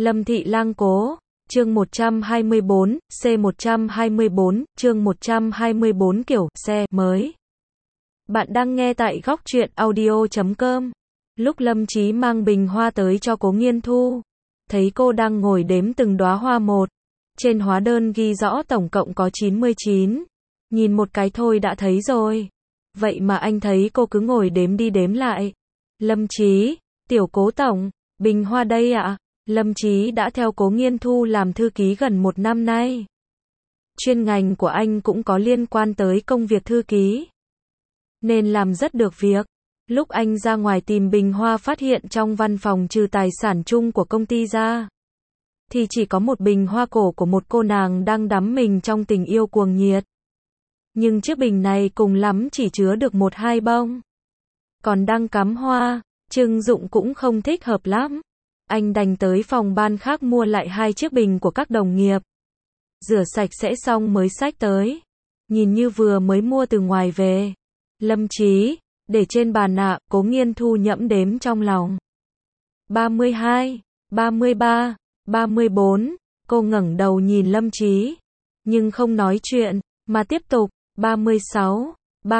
Lâm Thị Lang Cố, chương 124, C124, chương 124 kiểu xe mới. Bạn đang nghe tại góc truyện audio.com. Lúc Lâm Chí mang bình hoa tới cho Cố Nghiên Thu, thấy cô đang ngồi đếm từng đóa hoa một. Trên hóa đơn ghi rõ tổng cộng có 99. Nhìn một cái thôi đã thấy rồi. Vậy mà anh thấy cô cứ ngồi đếm đi đếm lại. Lâm Chí, tiểu Cố tổng, bình hoa đây ạ. Lâm Chí đã theo Cố Nghiên Thu làm thư ký gần 1 năm nay. Chuyên ngành của anh cũng có liên quan tới công việc thư ký, nên làm rất được việc. Lúc anh ra ngoài tìm bình hoa phát hiện trong văn phòng trừ tài sản chung của công ty ra, thì chỉ có một bình hoa cổ của một cô nàng đang đắm mình trong tình yêu cuồng nhiệt. Nhưng chiếc bình này cùng lắm chỉ chứa được 1-2 bông. Còn đang cắm hoa, trưng dụng cũng không thích hợp lắm. Anh đành tới phòng ban khác mua lại 2 chiếc bình của các đồng nghiệp. Rửa sạch sẽ xong mới xách tới. Nhìn như vừa mới mua từ ngoài về. Lâm Chí, để trên bàn ạ. Cố Nghiên Thu nhẫm đếm trong lòng. 32, 33, 34. Cô ngẩng đầu nhìn Lâm Chí, nhưng không nói chuyện, mà tiếp tục. 36,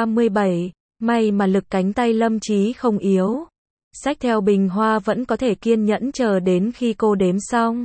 37. May mà lực cánh tay Lâm Chí không yếu. Xách theo bình hoa vẫn có thể kiên nhẫn chờ đến khi cô đếm xong.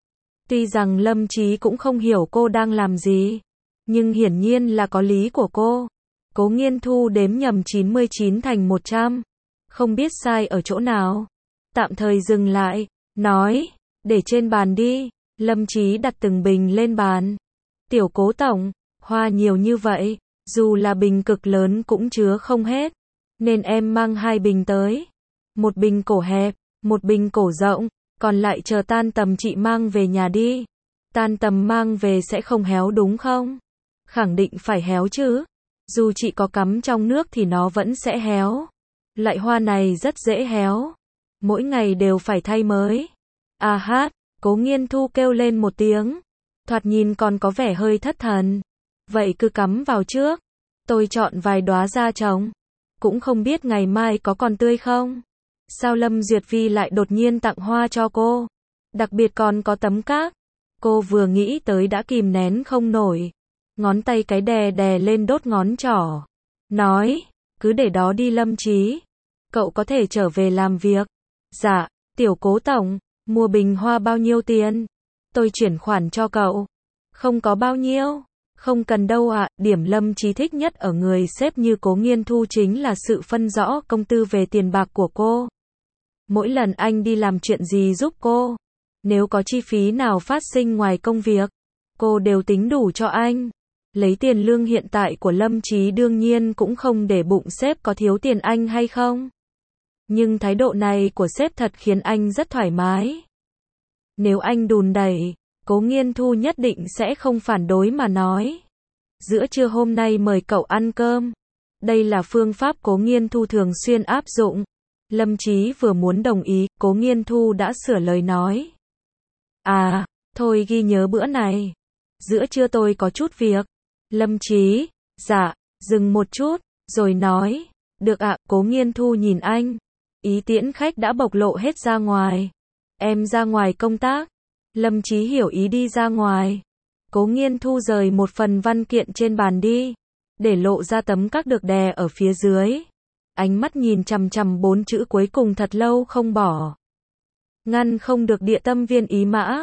Tuy rằng Lâm Chí cũng không hiểu cô đang làm gì, nhưng hiển nhiên là có lý của cô. Cố Nghiên Thu đếm nhầm 99 thành 100. Không biết sai ở chỗ nào. Tạm thời dừng lại, nói, để trên bàn đi. Lâm Chí đặt từng bình lên bàn. Tiểu Cố tổng, hoa nhiều như vậy, dù là bình cực lớn cũng chứa không hết, nên em mang 2 bình tới. Một bình cổ hẹp, một bình cổ rộng, còn lại chờ tan tầm chị mang về nhà đi. Tan tầm mang về sẽ không héo đúng không? Khẳng định phải héo chứ. Dù chị có cắm trong nước thì nó vẫn sẽ héo. Loại hoa này rất dễ héo. Mỗi ngày đều phải thay mới. À hát, Cố Nghiên Thu kêu lên một tiếng. Thoạt nhìn còn có vẻ hơi thất thần. Vậy cứ cắm vào trước. Tôi chọn vài đóa ra trồng. Cũng không biết ngày mai có còn tươi không? Sao Lâm Duyệt Vi lại đột nhiên tặng hoa cho cô? Đặc biệt còn có tấm cát. Cô vừa nghĩ tới đã kìm nén không nổi. Ngón tay cái đè đè lên đốt ngón trỏ. Nói, cứ để đó đi Lâm Chí. Cậu có thể trở về làm việc. Dạ, tiểu Cố tổng, mua bình hoa bao nhiêu tiền? Tôi chuyển khoản cho cậu. Không có bao nhiêu. Không cần đâu ạ. Điểm Lâm Chí thích nhất ở người sếp như Cố Nghiên Thu chính là sự phân rõ công tư về tiền bạc của cô. Mỗi lần anh đi làm chuyện gì giúp cô, nếu có chi phí nào phát sinh ngoài công việc, cô đều tính đủ cho anh. Lấy tiền lương hiện tại của Lâm Chí đương nhiên cũng không để bụng sếp có thiếu tiền anh hay không. Nhưng thái độ này của sếp thật khiến anh rất thoải mái. Nếu anh đùn đẩy, Cố Nghiên Thu nhất định sẽ không phản đối mà nói. Giữa trưa hôm nay mời cậu ăn cơm. Đây là phương pháp Cố Nghiên Thu thường xuyên áp dụng. Lâm Chí vừa muốn đồng ý, Cố Nghiên Thu đã sửa lời nói. À, thôi ghi nhớ bữa này. Giữa trưa tôi có chút việc. Lâm Chí, dạ, dừng một chút, rồi nói. Được ạ. Cố Nghiên Thu nhìn anh. Ý tiễn khách đã bộc lộ hết ra ngoài. Em ra ngoài công tác. Lâm Chí hiểu ý đi ra ngoài. Cố Nghiên Thu rời một phần văn kiện trên bàn đi, để lộ ra tấm các được đè ở phía dưới. Ánh mắt nhìn chằm chằm 4 chữ cuối cùng thật lâu không bỏ. Ngăn không được địa tâm viên ý mã.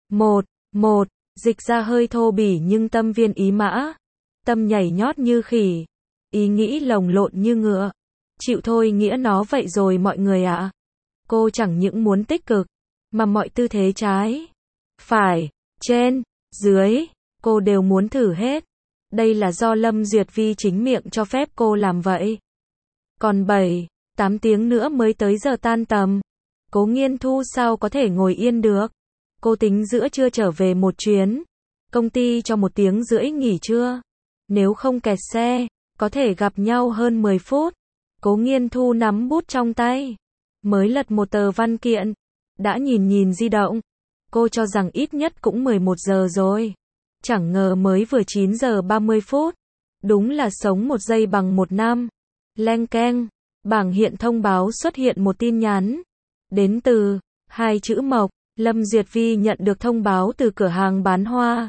Một, dịch ra hơi thô bỉ nhưng tâm viên ý mã. Tâm nhảy nhót như khỉ. Ý nghĩ lồng lộn như ngựa. Chịu thôi nghĩa nó vậy rồi mọi người ạ. Cô chẳng những muốn tích cực, mà mọi tư thế trái, phải, trên, dưới, cô đều muốn thử hết. Đây là do Lâm Duyệt Vi chính miệng cho phép cô làm vậy. Còn 7-8 tiếng nữa mới tới giờ tan tầm. Cố Nghiên Thu sao có thể ngồi yên được. Cô tính giữa trưa trở về một chuyến. Công ty cho 1 tiếng rưỡi nghỉ trưa. Nếu không kẹt xe, có thể gặp nhau hơn 10 phút. Cố Nghiên Thu nắm bút trong tay, mới lật một tờ văn kiện. Đã nhìn di động. Cô cho rằng ít nhất cũng 11 giờ rồi. Chẳng ngờ mới vừa 9 giờ 30 phút. Đúng là sống 1 giây bằng 1 năm. Leng keng, bảng hiện thông báo xuất hiện một tin nhắn. Đến từ 2 chữ Mộc. Lâm Duyệt Vi nhận được thông báo từ cửa hàng bán hoa.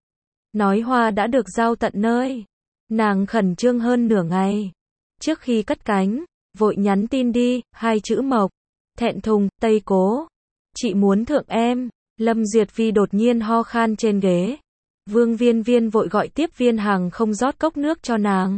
Nói hoa đã được giao tận nơi. Nàng khẩn trương hơn nửa ngày. Trước khi cất cánh, vội nhắn tin đi, 2 chữ mộc. Thẹn thùng, Tây Cố. Chị muốn thượng em. Lâm Duyệt Vi đột nhiên ho khan trên ghế. Vương Viên Viên vội gọi tiếp viên hàng không rót cốc nước cho nàng.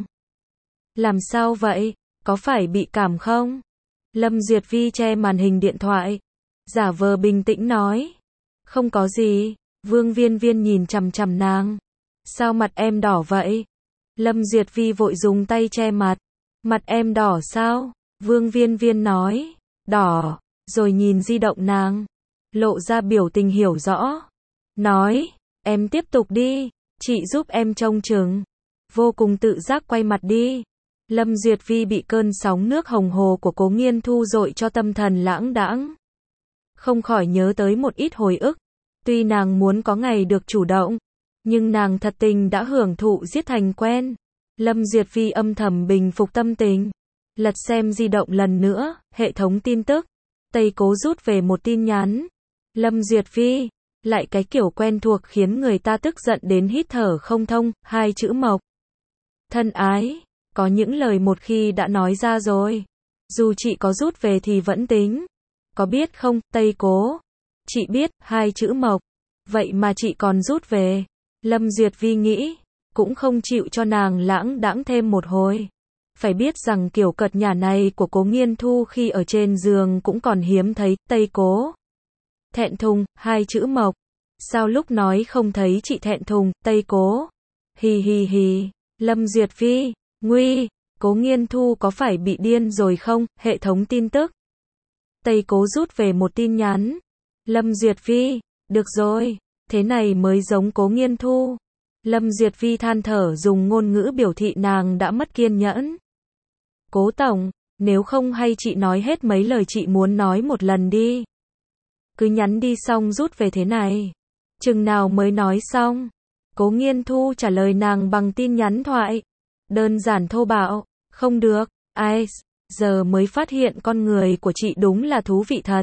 Làm sao vậy? Có phải bị cảm không? Lâm Duyệt Vi che màn hình điện thoại. Giả vờ bình tĩnh nói. Không có gì. Vương Viên Viên nhìn chằm chằm nàng. Sao mặt em đỏ vậy? Lâm Duyệt Vi vội dùng tay che mặt. Mặt em đỏ sao? Vương Viên Viên nói. Đỏ. Rồi nhìn di động nàng. Lộ ra biểu tình hiểu rõ. Nói. Em tiếp tục đi. Chị giúp em trông chừng. Vô cùng tự giác quay mặt đi. Lâm Duyệt Vi bị cơn sóng nước hồng hồ của Cố Nghiên Thu dội cho tâm thần lãng đãng. Không khỏi nhớ tới một ít hồi ức. Tuy nàng muốn có ngày được chủ động, nhưng nàng thật tình đã hưởng thụ giết thành quen. Lâm Duyệt Vi âm thầm bình phục tâm tình. Lật xem di động lần nữa, hệ thống tin tức. Tây Cố rút về một tin nhắn. Lâm Duyệt Vi, lại cái kiểu quen thuộc khiến người ta tức giận đến hít thở không thông, 2 chữ mộc. Thân ái, có những lời một khi đã nói ra rồi. Dù chị có rút về thì vẫn tính. Có biết không, Tây Cố? Chị biết, 2 chữ mộc. Vậy mà chị còn rút về. Lâm Duyệt Vi nghĩ, cũng không chịu cho nàng lãng đãng thêm một hồi. Phải biết rằng kiểu cợt nhả này của Cố Nghiên Thu khi ở trên giường cũng còn hiếm thấy, Tây Cố. Thẹn thùng, 2 chữ mộc. Sao lúc nói không thấy chị thẹn thùng, Tây Cố? Hì hì hì. Lâm Duyệt Vi, nguy, Cố Nghiên Thu có phải bị điên rồi không? Hệ thống tin tức. Tây Cố rút về một tin nhắn. Lâm Duyệt Vi, được rồi, thế này mới giống Cố Nghiên Thu. Lâm Duyệt Vi than thở dùng ngôn ngữ biểu thị nàng đã mất kiên nhẫn. Cố tổng, nếu không hay chị nói hết mấy lời chị muốn nói một lần đi. Cứ nhắn đi xong rút về thế này. Chừng nào mới nói xong? Cố Nghiên Thu trả lời nàng bằng tin nhắn thoại. Đơn giản thô bạo, không được, ai, giờ mới phát hiện con người của chị đúng là thú vị thật.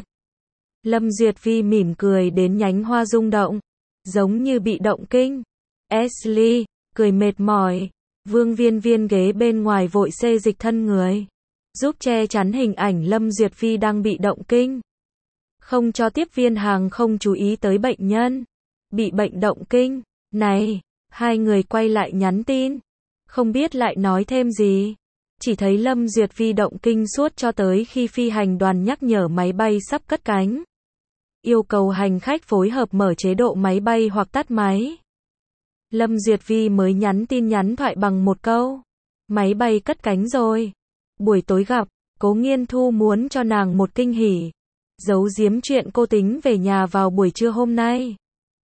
Lâm Duyệt Vi mỉm cười đến nhánh hoa rung động, giống như bị động kinh. Ashley, cười mệt mỏi. Vương Viên Viên ghế bên ngoài vội xê dịch thân người, giúp che chắn hình ảnh Lâm Duyệt Vi đang bị động kinh. Không cho tiếp viên hàng không chú ý tới bệnh nhân bị bệnh động kinh. Này, hai người quay lại nhắn tin. Không biết lại nói thêm gì. Chỉ thấy Lâm Duyệt Vi động kinh suốt cho tới khi phi hành đoàn nhắc nhở máy bay sắp cất cánh. Yêu cầu hành khách phối hợp mở chế độ máy bay hoặc tắt máy. Lâm Duyệt Vi mới nhắn tin nhắn thoại bằng một câu. Máy bay cất cánh rồi. Buổi tối gặp, Cố Nghiên Thu muốn cho nàng một kinh hỉ. Giấu giếm chuyện cô tính về nhà vào buổi trưa hôm nay.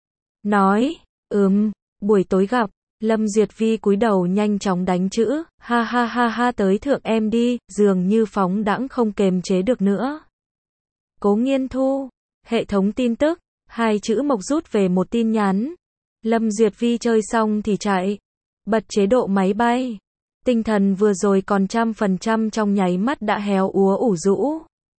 Nói, buổi tối gặp. Lâm Duyệt Vi cúi đầu nhanh chóng đánh chữ, ha ha ha ha tới thượng em đi, dường như phóng đãng không kềm chế được nữa. Cố Nghiên Thu, hệ thống tin tức, 2 chữ mộc rút về một tin nhắn. Lâm Duyệt Vi chơi xong thì chạy, bật chế độ máy bay. Tinh thần vừa rồi còn 100% trong nháy mắt đã héo úa ủ rũ.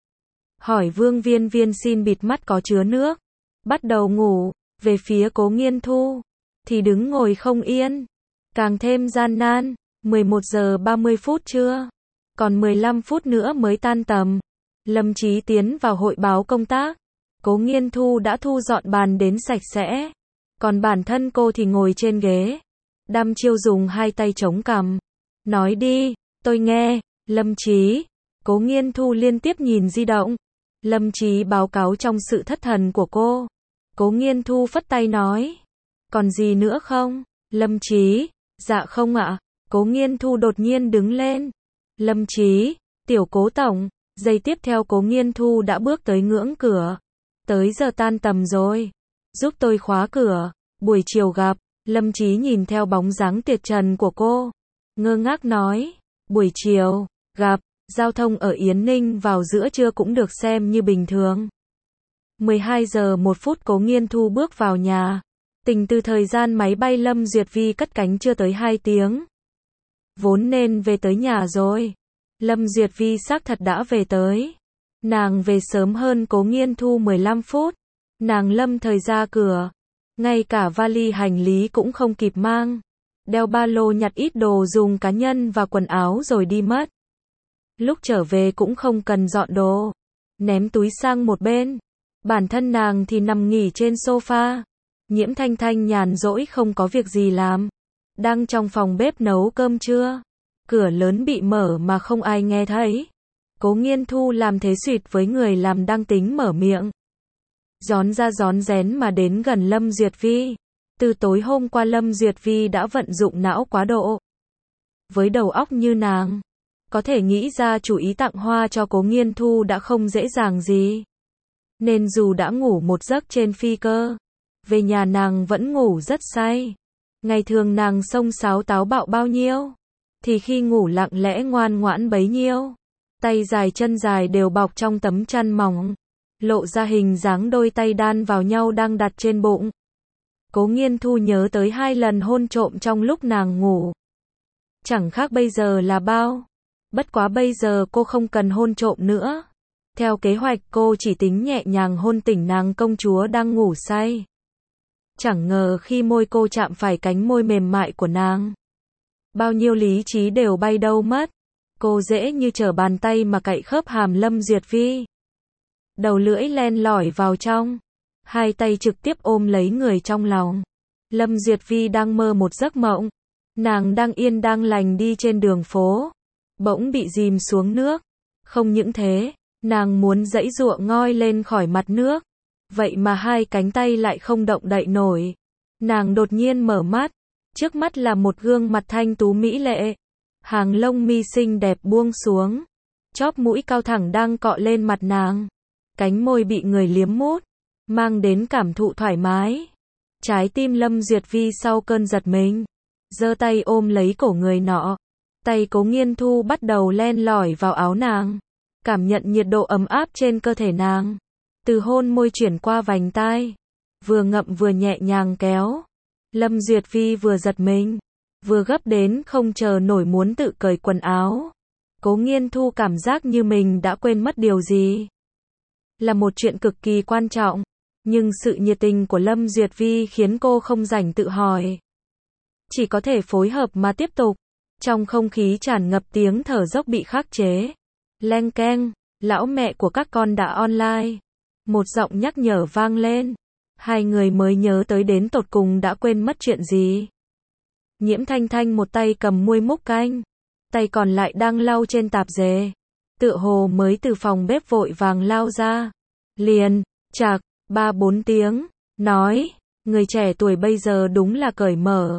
Hỏi Vương Viên Viên xin bịt mắt có chứa nước. Bắt đầu ngủ, về phía Cố Nghiên Thu thì đứng ngồi không yên, càng thêm gian nan. 11 giờ 30 phút trưa, còn 15 phút nữa mới tan tầm. Lâm Chí tiến vào hội báo công tác. Cố Nghiên Thu đã thu dọn bàn đến sạch sẽ, còn bản thân cô thì ngồi trên ghế, đăm chiêu dùng 2 tay chống cằm. Nói đi, tôi nghe. Lâm Chí. Cố Nghiên Thu liên tiếp nhìn di động. Lâm Chí báo cáo trong sự thất thần của cô. Cố Nghiên Thu phất tay nói. Còn gì nữa không? Lâm Chí. Dạ không ạ. Cố Nghiên Thu đột nhiên đứng lên. Lâm Chí. Tiểu Cố tổng. Giây tiếp theo Cố Nghiên Thu đã bước tới ngưỡng cửa. Tới giờ tan tầm rồi. Giúp tôi khóa cửa. Buổi chiều gặp. Lâm Chí nhìn theo bóng dáng tiệt trần của cô. Ngơ ngác nói. Buổi chiều. Gặp. Giao thông ở Yến Ninh vào giữa trưa cũng được xem như bình thường. 12 giờ 1 phút Cố Nghiên Thu bước vào nhà. Tính từ thời gian máy bay Lâm Duyệt Vi cất cánh chưa tới 2 tiếng. Vốn nên về tới nhà rồi. Lâm Duyệt Vi xác thật đã về tới. Nàng về sớm hơn Cố Nghiên Thu 15 phút. Nàng lâm thời ra cửa, ngay cả vali hành lý cũng không kịp mang, đeo ba lô nhặt ít đồ dùng cá nhân và quần áo rồi đi mất. Lúc trở về cũng không cần dọn đồ, ném túi sang một bên, bản thân nàng thì nằm nghỉ trên sofa. Nhiễm Thanh Thanh nhàn rỗi không có việc gì làm, đang trong phòng bếp nấu cơm trưa. Cửa lớn bị mở mà không ai nghe thấy. Cố Nghiên Thu làm thế suyệt với người làm đang tính mở miệng. Rón ra rón rén mà đến gần Lâm Duyệt Vi. Từ tối hôm qua Lâm Duyệt Vi đã vận dụng não quá độ. Với đầu óc như nàng, có thể nghĩ ra chủ ý tặng hoa cho Cố Nghiên Thu đã không dễ dàng gì. Nên dù đã ngủ một giấc trên phi cơ, về nhà nàng vẫn ngủ rất say. Ngày thường nàng xông xáo táo bạo bao nhiêu, thì khi ngủ lặng lẽ ngoan ngoãn bấy nhiêu. Tay dài chân dài đều bọc trong tấm chăn mỏng, lộ ra hình dáng đôi tay đan vào nhau đang đặt trên bụng. Cố Nghiên Thu nhớ tới 2 lần hôn trộm trong lúc nàng ngủ. Chẳng khác bây giờ là bao. Bất quá bây giờ cô không cần hôn trộm nữa. Theo kế hoạch cô chỉ tính nhẹ nhàng hôn tỉnh nàng công chúa đang ngủ say. Chẳng ngờ khi môi cô chạm phải cánh môi mềm mại của nàng, bao nhiêu lý trí đều bay đâu mất. Cô dễ như trở bàn tay mà cạy khớp hàm Lâm Duyệt Vi. Đầu lưỡi len lỏi vào trong, hai tay trực tiếp ôm lấy người trong lòng. Lâm Duyệt Vi đang mơ một giấc mộng. Nàng đang yên đang lành đi trên đường phố, bỗng bị dìm xuống nước. Không những thế, nàng muốn giãy giụa ngoi lên khỏi mặt nước, vậy mà hai cánh tay lại không động đậy nổi. Nàng đột nhiên mở mắt, trước mắt là một gương mặt thanh tú mỹ lệ, hàng lông mi xinh đẹp buông xuống, chóp mũi cao thẳng đang cọ lên mặt nàng, cánh môi bị người liếm mút, mang đến cảm thụ thoải mái. Trái tim Lâm Duyệt Vi sau cơn giật mình, giơ tay ôm lấy cổ người nọ. Tay Cố Nghiên Thu bắt đầu len lỏi vào áo nàng, cảm nhận nhiệt độ ấm áp trên cơ thể nàng. Từ hôn môi chuyển qua vành tai, vừa ngậm vừa nhẹ nhàng kéo. Lâm Duyệt Vi vừa giật mình, vừa gấp đến không chờ nổi muốn tự cởi quần áo. Cố Nghiên Thu cảm giác như mình đã quên mất điều gì. Là một chuyện cực kỳ quan trọng, nhưng sự nhiệt tình của Lâm Duyệt Vi khiến cô không rảnh tự hỏi. Chỉ có thể phối hợp mà tiếp tục. Trong không khí tràn ngập tiếng thở dốc bị khắc chế. Leng keng, lão mẹ của các con đã online. Một giọng nhắc nhở vang lên. Hai người mới nhớ tới đến tột cùng đã quên mất chuyện gì. Nhiễm Thanh Thanh một tay cầm muôi múc canh, tay còn lại đang lau trên tạp dề. Tựa hồ mới từ phòng bếp vội vàng lao ra. Liền, chạc, 3-4 tiếng, nói, người trẻ tuổi bây giờ đúng là cởi mở.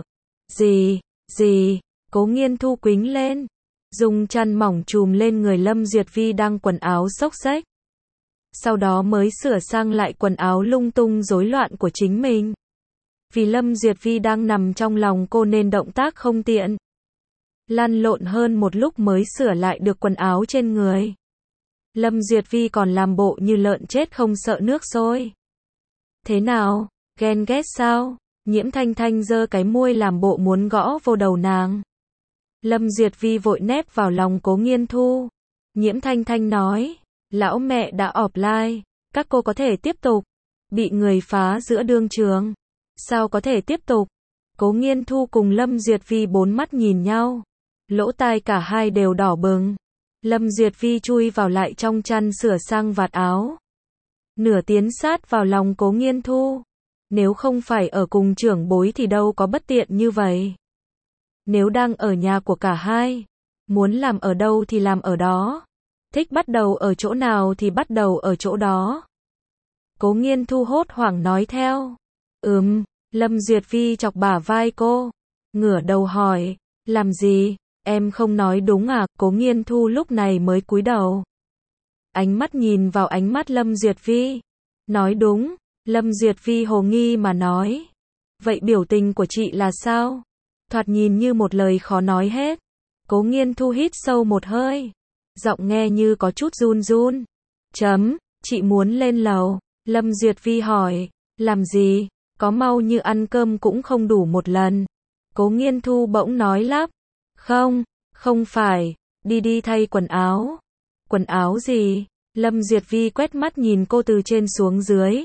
Gì, Cố Nghiên Thu quĩnh lên, dùng chăn mỏng trùm lên người Lâm Duyệt Vi đang quần áo xốc xếch. Sau đó mới sửa sang lại quần áo lung tung rối loạn của chính mình. Vì Lâm Duyệt Vi đang nằm trong lòng cô nên động tác không tiện. Lăn lộn hơn một lúc mới sửa lại được quần áo trên người. Lâm Duyệt Vi còn làm bộ như lợn chết không sợ nước sôi. Thế nào, ghen ghét sao? Nhiễm Thanh Thanh giơ cái môi làm bộ muốn gõ vô đầu nàng. Lâm Duyệt Vi vội nép vào lòng Cố Nghiên Thu. Nhiễm Thanh Thanh nói, lão mẹ đã offline, các cô có thể tiếp tục. Bị người phá giữa đương trường, sao có thể tiếp tục? Cố Nghiên Thu cùng Lâm Duyệt Vi bốn mắt nhìn nhau, lỗ tai cả hai đều đỏ bừng. Lâm Duyệt Vi chui vào lại trong chăn sửa sang vạt áo, nửa tiến sát vào lòng Cố Nghiên Thu. Nếu không phải ở cùng trưởng bối thì đâu có bất tiện như vậy. Nếu đang ở nhà của cả hai, muốn làm ở đâu thì làm ở đó, thích bắt đầu ở chỗ nào thì bắt đầu ở chỗ đó. Cố Nghiên Thu hốt hoảng nói theo. Lâm Duyệt Vi chọc bả vai cô, ngửa đầu hỏi, làm gì, em không nói đúng à? Cố Nghiên Thu lúc này mới cúi đầu. Ánh mắt nhìn vào ánh mắt Lâm Duyệt Vi, nói đúng. Lâm Duyệt Vi hồ nghi mà nói, vậy biểu tình của chị là sao? Thoạt nhìn như một lời khó nói hết. Cố Nghiên Thu hít sâu một hơi, giọng nghe như có chút run run. Chị muốn lên lầu. Lâm Duyệt Vi hỏi, làm gì? Có mau như ăn cơm cũng không đủ một lần. Cố Nghiên Thu bỗng nói lắp, không phải, đi thay quần áo. Quần áo gì? Lâm Duyệt Vi quét mắt nhìn cô từ trên xuống dưới.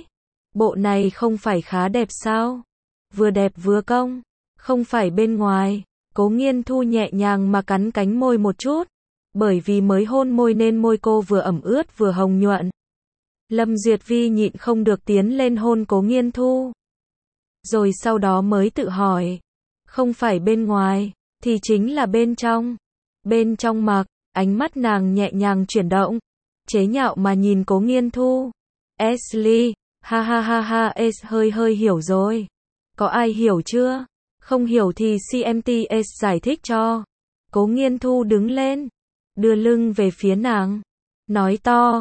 Bộ này không phải khá đẹp sao? Vừa đẹp vừa cong, không phải bên ngoài. Cố Nghiên Thu nhẹ nhàng mà cắn cánh môi một chút, bởi vì mới hôn môi nên môi cô vừa ẩm ướt vừa hồng nhuận. Lâm Duyệt Vi nhịn không được tiến lên hôn Cố Nghiên Thu. Rồi sau đó mới tự hỏi, không phải bên ngoài, thì chính là bên trong. Bên trong mặc, ánh mắt nàng nhẹ nhàng chuyển động, chế nhạo mà nhìn Cố Nghiên Thu. Ashley, ha ha ha ha, hơi hơi hiểu rồi. Có ai hiểu chưa? Không hiểu thì CMTS giải thích cho. Cố Nghiên Thu đứng lên, đưa lưng về phía nàng, nói to,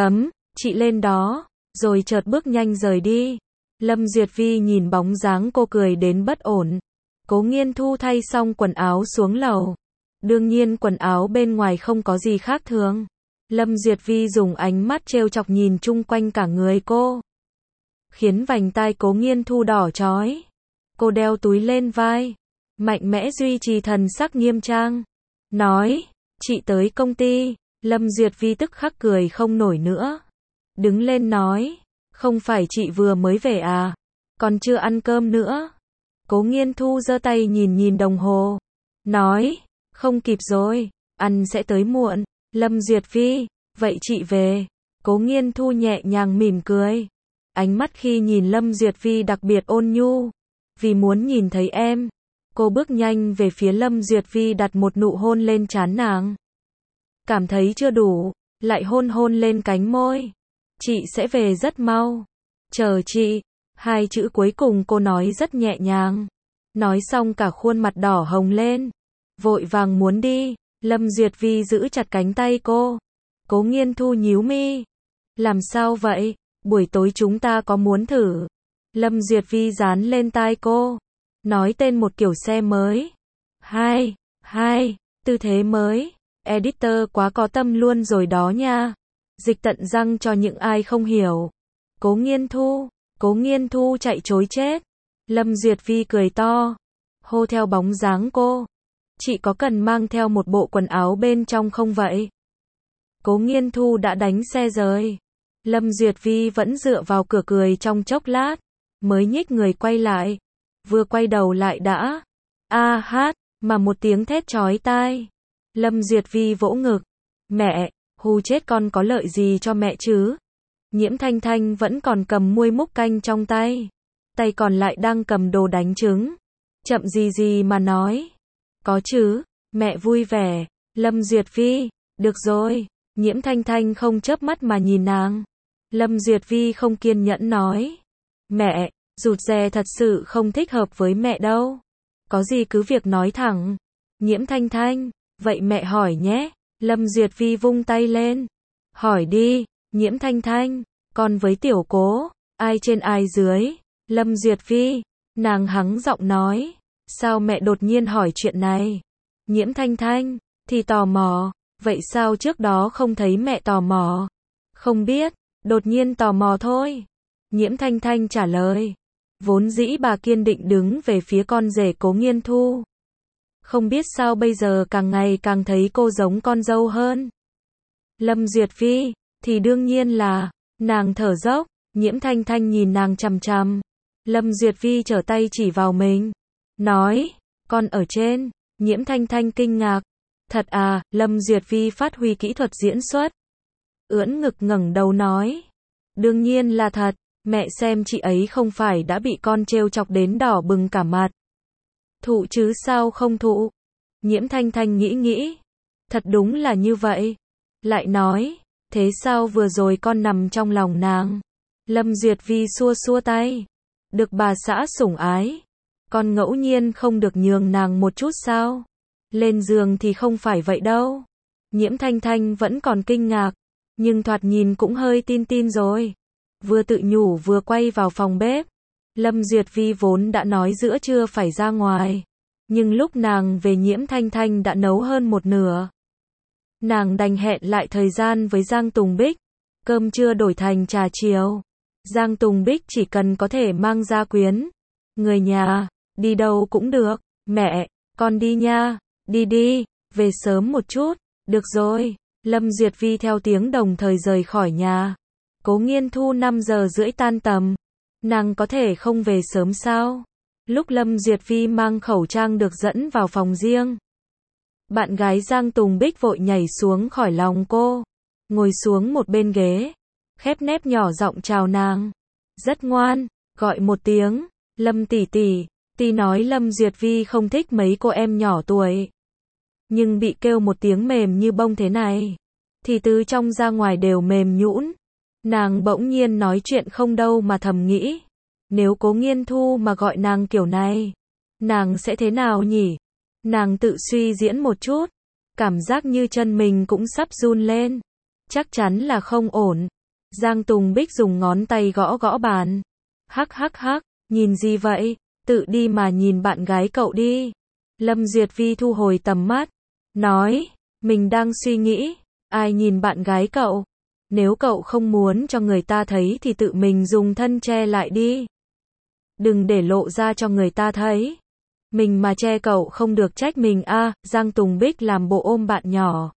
chị lên đó, rồi chợt bước nhanh rời đi. Lâm Duyệt Vi nhìn bóng dáng cô cười đến bất ổn. Cố Nghiên Thu thay xong quần áo xuống lầu. Đương nhiên quần áo bên ngoài không có gì khác thường. Lâm Duyệt Vi dùng ánh mắt trêu chọc nhìn chung quanh cả người cô, khiến vành tai Cố Nghiên Thu đỏ chói. Cô đeo túi lên vai, mạnh mẽ duy trì thần sắc nghiêm trang, nói, chị tới công ty. Lâm Duyệt Vi tức khắc cười không nổi nữa. Đứng lên nói, không phải chị vừa mới về à? Còn chưa ăn cơm nữa. Cố Nghiên Thu giơ tay nhìn nhìn đồng hồ, nói, không kịp rồi, ăn sẽ tới muộn. Lâm Duyệt Vi, vậy chị về. Cố Nghiên Thu nhẹ nhàng mỉm cười. Ánh mắt khi nhìn Lâm Duyệt Vi đặc biệt ôn nhu. Vì muốn nhìn thấy em, cô bước nhanh về phía Lâm Duyệt Vi đặt một nụ hôn lên trán nàng. Cảm thấy chưa đủ, lại hôn lên cánh môi. Chị sẽ về rất mau. Chờ chị. Hai chữ cuối cùng cô nói rất nhẹ nhàng. Nói xong cả khuôn mặt đỏ hồng lên, vội vàng muốn đi. Lâm Duyệt Vi giữ chặt cánh tay cô. Cố Nghiên Thu nhíu mi. Làm sao vậy? Buổi tối chúng ta có muốn thử? Lâm Duyệt Vi dán lên tai cô, nói tên một kiểu xe mới. Tư thế mới. Editor quá có tâm luôn rồi đó nha. Dịch tận răng cho những ai không hiểu. Cố Nghiên Thu chạy trối chết. Lâm Duyệt Vi cười to, hô theo bóng dáng cô. Chị có cần mang theo một bộ quần áo bên trong không vậy? Cố Nghiên Thu đã đánh xe rời. Lâm Duyệt Vi vẫn dựa vào cửa cười trong chốc lát, mới nhích người quay lại. Vừa quay đầu lại đã mà một tiếng thét chói tai. Lâm Duyệt Vi vỗ ngực. Mẹ, hù chết con có lợi gì cho mẹ chứ? Nhiễm Thanh Thanh vẫn còn cầm muôi múc canh trong tay. Tay còn lại đang cầm đồ đánh trứng. Chậm gì mà nói. Có chứ, mẹ vui vẻ. Lâm Duyệt Vi, được rồi. Nhiễm Thanh Thanh không chớp mắt mà nhìn nàng. Lâm Duyệt Vi không kiên nhẫn nói. Mẹ, rụt rè thật sự không thích hợp với mẹ đâu. Có gì cứ việc nói thẳng. Nhiễm Thanh Thanh, vậy mẹ hỏi nhé. Lâm Duyệt Vi vung tay lên. Hỏi đi. Nhiễm Thanh Thanh, con với Tiểu Cố, ai trên ai dưới? Lâm Duyệt Vi, nàng hắng giọng nói. Sao mẹ đột nhiên hỏi chuyện này? Nhiễm Thanh Thanh, thì tò mò. Vậy sao trước đó không thấy mẹ tò mò? Không biết, đột nhiên tò mò thôi. Nhiễm Thanh Thanh trả lời. Vốn dĩ bà kiên định đứng về phía con rể Cố Nghiên Thu. Không biết sao bây giờ càng ngày càng thấy cô giống con dâu hơn. Lâm Duyệt Vi, thì đương nhiên là, nàng thở dốc. Nhiễm Thanh Thanh nhìn nàng chằm chằm. Lâm Duyệt Vi trở tay chỉ vào mình, nói, con ở trên. Nhiễm Thanh Thanh kinh ngạc. Thật à? Lâm Duyệt Vi phát huy kỹ thuật diễn xuất, ưỡn ngực ngẩng đầu nói. Đương nhiên là thật, mẹ xem chị ấy không phải đã bị con trêu chọc đến đỏ bừng cả mặt. Thụ chứ sao không thụ? Nhiễm Thanh Thanh nghĩ. Thật đúng là như vậy. Lại nói, thế sao vừa rồi con nằm trong lòng nàng? Lâm Duyệt Vi xua tay. Được bà xã sủng ái, con ngẫu nhiên không được nhường nàng một chút sao? Lên giường thì không phải vậy đâu. Nhiễm Thanh Thanh vẫn còn kinh ngạc, nhưng thoạt nhìn cũng hơi tin rồi. Vừa tự nhủ vừa quay vào phòng bếp. Lâm Duyệt Vi vốn đã nói giữa trưa phải ra ngoài, nhưng lúc nàng về Nhiễm Thanh Thanh đã nấu hơn một nửa. Nàng đành hẹn lại thời gian với Giang Tùng Bích. Cơm trưa đổi thành trà chiều. Giang Tùng Bích chỉ cần có thể mang gia quyến. Người nhà, đi đâu cũng được. Mẹ, con đi nha. Đi, về sớm một chút. Được rồi. Lâm Duyệt Vi theo tiếng đồng thời rời khỏi nhà. Cố Nghiên Thu 5 giờ rưỡi tan tầm. Nàng có thể không về sớm sao? Lúc Lâm Duyệt Vi mang khẩu trang được dẫn vào phòng riêng, bạn gái Giang Tùng Bích vội nhảy xuống khỏi lòng cô, ngồi xuống một bên ghế, khép nép nhỏ giọng chào nàng. Rất ngoan, gọi một tiếng, Lâm tỷ tỷ. Tuy nói Lâm Duyệt Vi không thích mấy cô em nhỏ tuổi, nhưng bị kêu một tiếng mềm như bông thế này, thì từ trong ra ngoài đều mềm nhũn. Nàng bỗng nhiên nói chuyện không đâu mà thầm nghĩ, nếu Cố Nghiên Thu mà gọi nàng kiểu này, nàng sẽ thế nào nhỉ? Nàng tự suy diễn một chút, cảm giác như chân mình cũng sắp run lên. Chắc chắn là không ổn. Giang Tùng Bích dùng ngón tay gõ gõ bàn. Hắc hắc hắc, nhìn gì vậy? Tự đi mà nhìn bạn gái cậu đi. Lâm Duyệt Vi thu hồi tầm mắt, nói, mình đang suy nghĩ, ai nhìn bạn gái cậu? Nếu cậu không muốn cho người ta thấy thì tự mình dùng thân che lại đi. Đừng để lộ ra cho người ta thấy. Mình mà che cậu không được trách mình a. Giang Tùng Bích làm bộ ôm bạn nhỏ.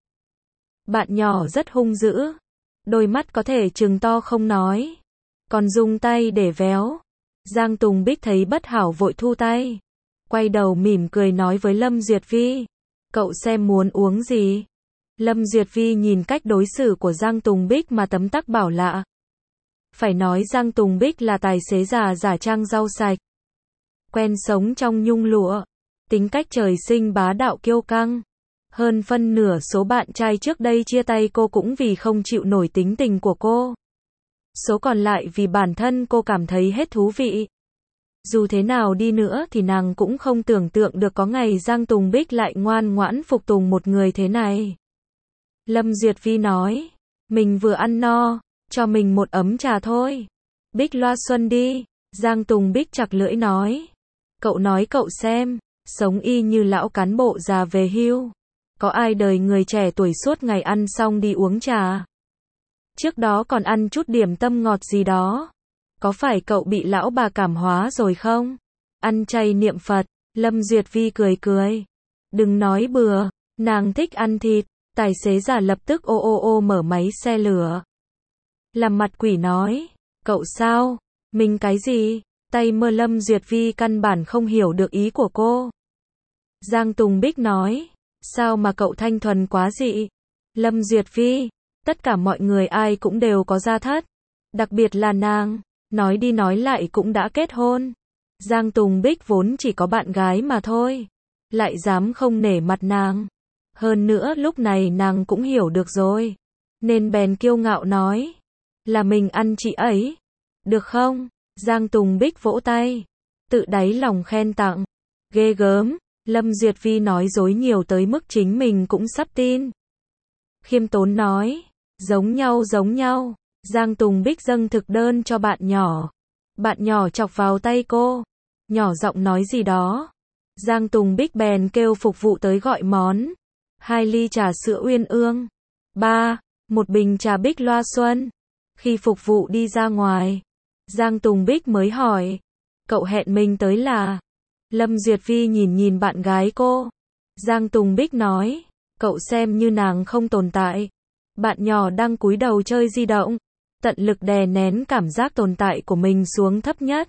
Bạn nhỏ rất hung dữ. Đôi mắt có thể trừng to không nói, còn dùng tay để véo. Giang Tùng Bích thấy bất hảo vội thu tay. Quay đầu mỉm cười nói với Lâm Duyệt Vi, cậu xem muốn uống gì? Lâm Duyệt Vi nhìn cách đối xử của Giang Tùng Bích mà tấm tắc bảo lạ. Phải nói Giang Tùng Bích là tài xế già giả trang rau sạch. Quen sống trong nhung lụa. Tính cách trời sinh bá đạo kiêu căng. Hơn phân nửa số bạn trai trước đây chia tay cô cũng vì không chịu nổi tính tình của cô. Số còn lại vì bản thân cô cảm thấy hết thú vị. Dù thế nào đi nữa thì nàng cũng không tưởng tượng được có ngày Giang Tùng Bích lại ngoan ngoãn phục tùng một người thế này. Lâm Duyệt Vi nói, mình vừa ăn no, cho mình một ấm trà thôi. Bích loa xuân đi. Giang Tùng Bích chặt lưỡi nói, cậu nói cậu xem, sống y như lão cán bộ già về hưu. Có ai đời người trẻ tuổi suốt ngày ăn xong đi uống trà? Trước đó còn ăn chút điểm tâm ngọt gì đó. Có phải cậu bị lão bà cảm hóa rồi không? Ăn chay niệm Phật. Lâm Duyệt Vi cười cười. Đừng nói bừa, nàng thích ăn thịt. Tài xế già lập tức ô mở máy xe lửa. Làm mặt quỷ nói, cậu sao? Mình cái gì? Tay mơ. Lâm Duyệt Vi căn bản không hiểu được ý của cô. Giang Tùng Bích nói, sao mà cậu thanh thuần quá dị? Lâm Duyệt Vi, tất cả mọi người ai cũng đều có gia thất. Đặc biệt là nàng, nói đi nói lại cũng đã kết hôn. Giang Tùng Bích vốn chỉ có bạn gái mà thôi, lại dám không nể mặt nàng. Hơn nữa lúc này nàng cũng hiểu được rồi, nên bèn kiêu ngạo nói, là mình ăn chị ấy. Được không? Giang Tùng Bích vỗ tay, tự đáy lòng khen tặng. Ghê gớm. Lâm Duyệt Vi nói dối nhiều tới mức chính mình cũng sắp tin. Khiêm tốn nói, giống nhau giống nhau. Giang Tùng Bích dâng thực đơn cho bạn nhỏ. Bạn nhỏ chọc vào tay cô, nhỏ giọng nói gì đó. Giang Tùng Bích bèn kêu phục vụ tới gọi món. 2 ly trà sữa uyên ương. 3. Một bình trà Bích loa xuân. Khi phục vụ đi ra ngoài, Giang Tùng Bích mới hỏi, cậu hẹn mình tới là? Lâm Duyệt Vi nhìn bạn gái cô. Giang Tùng Bích nói, cậu xem như nàng không tồn tại. Bạn nhỏ đang cúi đầu chơi di động, tận lực đè nén cảm giác tồn tại của mình xuống thấp nhất.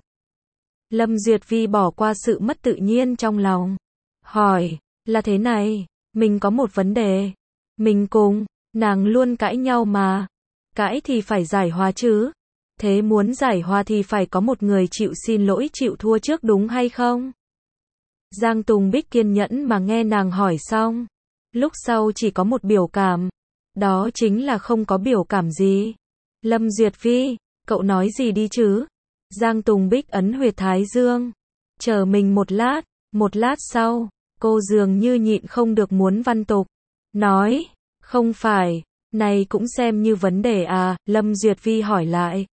Lâm Duyệt Vi bỏ qua sự mất tự nhiên trong lòng, hỏi, là thế này, mình có một vấn đề. Mình cùng nàng luôn cãi nhau mà. Cãi thì phải giải hòa chứ. Thế muốn giải hòa thì phải có một người chịu xin lỗi chịu thua trước đúng hay không? Giang Tùng Bích kiên nhẫn mà nghe nàng hỏi xong. Lúc sau chỉ có một biểu cảm. Đó chính là không có biểu cảm gì. Lâm Duyệt Vi, cậu nói gì đi chứ? Giang Tùng Bích ấn huyệt thái dương. Chờ mình một lát sau, cô dường như nhịn không được muốn văn tục. Nói, không phải, này cũng xem như vấn đề à? Lâm Duyệt Vi hỏi lại.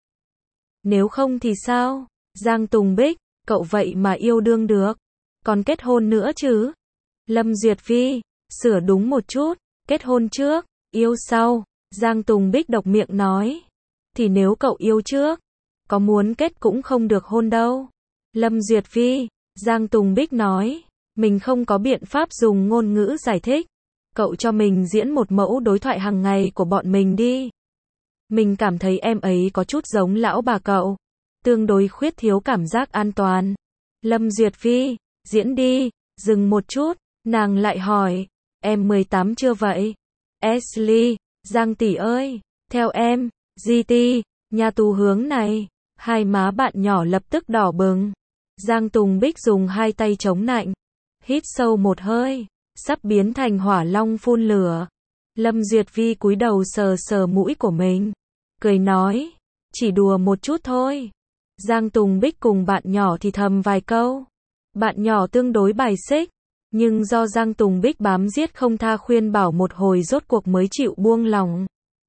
Nếu không thì sao? Giang Tùng Bích, cậu vậy mà yêu đương được. Còn kết hôn nữa chứ? Lâm Duyệt Vi, sửa đúng một chút, kết hôn trước, yêu sau. Giang Tùng Bích độc miệng nói. Thì nếu cậu yêu trước, có muốn kết cũng không được hôn đâu. Lâm Duyệt Vi, Giang Tùng Bích nói, mình không có biện pháp dùng ngôn ngữ giải thích. Cậu cho mình diễn một mẫu đối thoại hàng ngày của bọn mình đi. Mình cảm thấy em ấy có chút giống lão bà cậu. tương đối khuyết thiếu cảm giác an toàn. Lâm Duyệt Vi, diễn đi, dừng một chút, nàng lại hỏi, em 18 chưa vậy? Ashley, Giang tỷ ơi, theo em, GT, nhà tù hướng này, hai má bạn nhỏ lập tức đỏ bừng. Giang Tùng Bích dùng hai tay chống nạnh, hít sâu một hơi, sắp biến thành hỏa long phun lửa. Lâm Duyệt Vi cúi đầu sờ sờ mũi của mình, cười nói, chỉ đùa một chút thôi. Giang Tùng Bích cùng bạn nhỏ thì thầm vài câu. Bạn nhỏ tương đối bài xích, nhưng do Giang Tùng Bích bám giết không tha khuyên bảo một hồi rốt cuộc mới chịu buông lòng.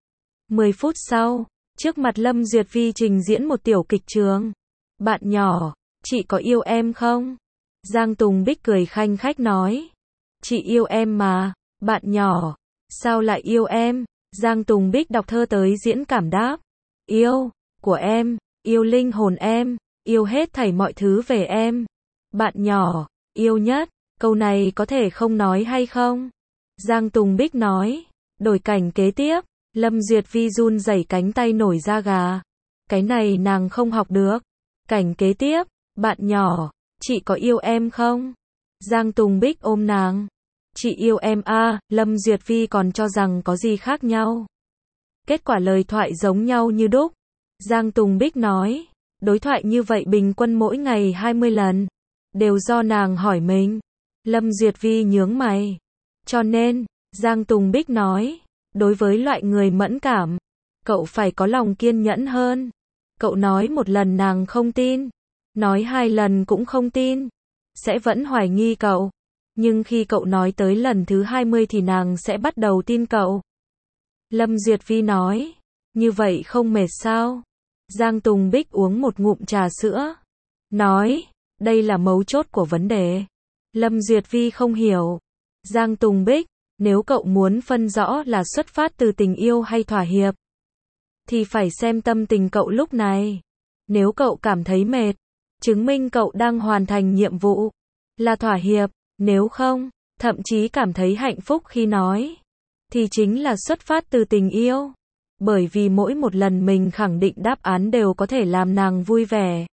10 phút sau, trước mặt Lâm Duyệt Vi trình diễn một tiểu kịch trường. Bạn nhỏ, chị có yêu em không? Giang Tùng Bích cười khanh khách nói, chị yêu em mà. Bạn nhỏ, sao lại yêu em? Giang Tùng Bích đọc thơ tới diễn cảm đáp, yêu của em, yêu linh hồn em, yêu hết thảy mọi thứ về em. Bạn nhỏ, yêu nhất, câu này có thể không nói hay không? Giang Tùng Bích nói, đổi cảnh kế tiếp, Lâm Duyệt Vi run rẩy cánh tay nổi da gà. Cái này nàng không học được. Cảnh kế tiếp, bạn nhỏ, chị có yêu em không? Giang Tùng Bích ôm nàng. Chị yêu em à, Lâm Duyệt Vi còn cho rằng có gì khác nhau. Kết quả lời thoại giống nhau như đúc. Giang Tùng Bích nói, đối thoại như vậy bình quân mỗi ngày 20 lần. Đều do nàng hỏi mình. Lâm Duyệt Vi nhướng mày. Cho nên, Giang Tùng Bích nói, đối với loại người mẫn cảm, cậu phải có lòng kiên nhẫn hơn. Cậu nói một lần nàng không tin, nói hai lần cũng không tin, sẽ vẫn hoài nghi cậu. Nhưng khi cậu nói tới lần thứ 20 thì nàng sẽ bắt đầu tin cậu. Lâm Duyệt Vi nói, như vậy không mệt sao? Giang Tùng Bích uống một ngụm trà sữa, nói, đây là mấu chốt của vấn đề. Lâm Duyệt Vi không hiểu. Giang Tùng Bích, nếu cậu muốn phân rõ là xuất phát từ tình yêu hay thỏa hiệp, thì phải xem tâm tình cậu lúc này. Nếu cậu cảm thấy mệt, chứng minh cậu đang hoàn thành nhiệm vụ, là thỏa hiệp. Nếu không, thậm chí cảm thấy hạnh phúc khi nói, thì chính là xuất phát từ tình yêu. Bởi vì mỗi một lần mình khẳng định đáp án đều có thể làm nàng vui vẻ.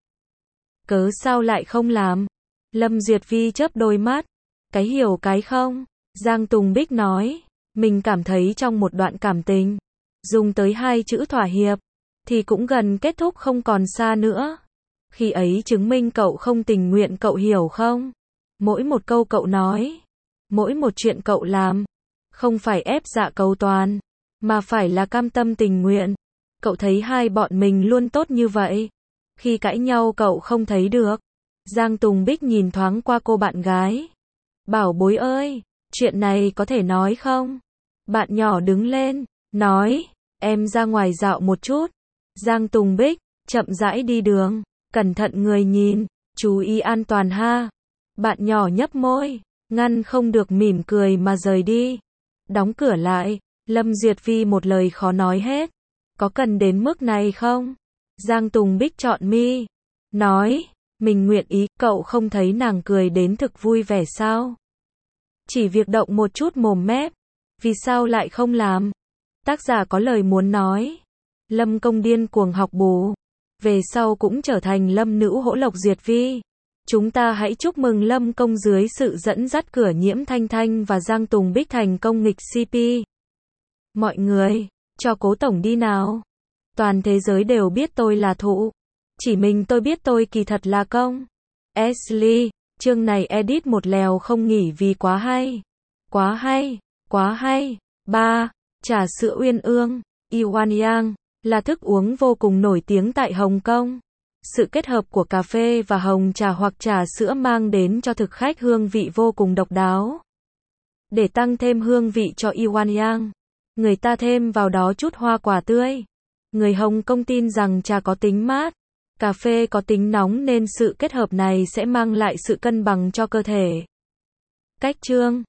Cớ sao lại không làm? Lâm Duyệt Vi chớp đôi mắt. Cái hiểu cái không? Giang Tùng Bích nói, mình cảm thấy trong một đoạn cảm tình, dùng tới hai chữ thỏa hiệp, thì cũng gần kết thúc không còn xa nữa. Khi ấy chứng minh cậu không tình nguyện, cậu hiểu không? Mỗi một câu cậu nói, mỗi một chuyện cậu làm, không phải ép dạ cầu toàn, mà phải là cam tâm tình nguyện. Cậu thấy hai bọn mình luôn tốt như vậy. Khi cãi nhau cậu không thấy được. Giang Tùng Bích nhìn thoáng qua cô bạn gái. Bảo bối ơi, chuyện này có thể nói không? Bạn nhỏ đứng lên, nói, em ra ngoài dạo một chút. Giang Tùng Bích, chậm rãi đi đường, cẩn thận người nhìn, chú ý an toàn ha. Bạn nhỏ nhấp môi, ngăn không được mỉm cười mà rời đi. Đóng cửa lại, Lâm Duyệt Vi một lời khó nói hết. Có cần đến mức này không? Giang Tùng Bích chọn mi, nói, mình nguyện ý. Cậu không thấy nàng cười đến thực vui vẻ sao? Chỉ việc động một chút mồm mép, vì sao lại không làm? Tác giả có lời muốn nói. Lâm Công điên cuồng học bù, về sau cũng trở thành Lâm Nữ Hỗ Lộc Duyệt Vi. Chúng ta hãy chúc mừng Lâm Công dưới sự dẫn dắt Cửa Nhiễm Thanh Thanh và Giang Tùng Bích thành công nghịch CP. Mọi người, cho Cố tổng đi nào. Toàn thế giới đều biết tôi là thụ, chỉ mình tôi biết tôi kỳ thật là công. Ashley, chương này edit một lèo không nghỉ vì quá hay. Quá hay, quá hay. 3. Trà sữa Uyên Ương, Iwan Yang, là thức uống vô cùng nổi tiếng tại Hồng Kông. Sự kết hợp của cà phê và hồng trà hoặc trà sữa mang đến cho thực khách hương vị vô cùng độc đáo. Để tăng thêm hương vị cho Iwan Yang, người ta thêm vào đó chút hoa quả tươi. Người Hồng Kông tin rằng trà có tính mát, cà phê có tính nóng nên sự kết hợp này sẽ mang lại sự cân bằng cho cơ thể. Cách chương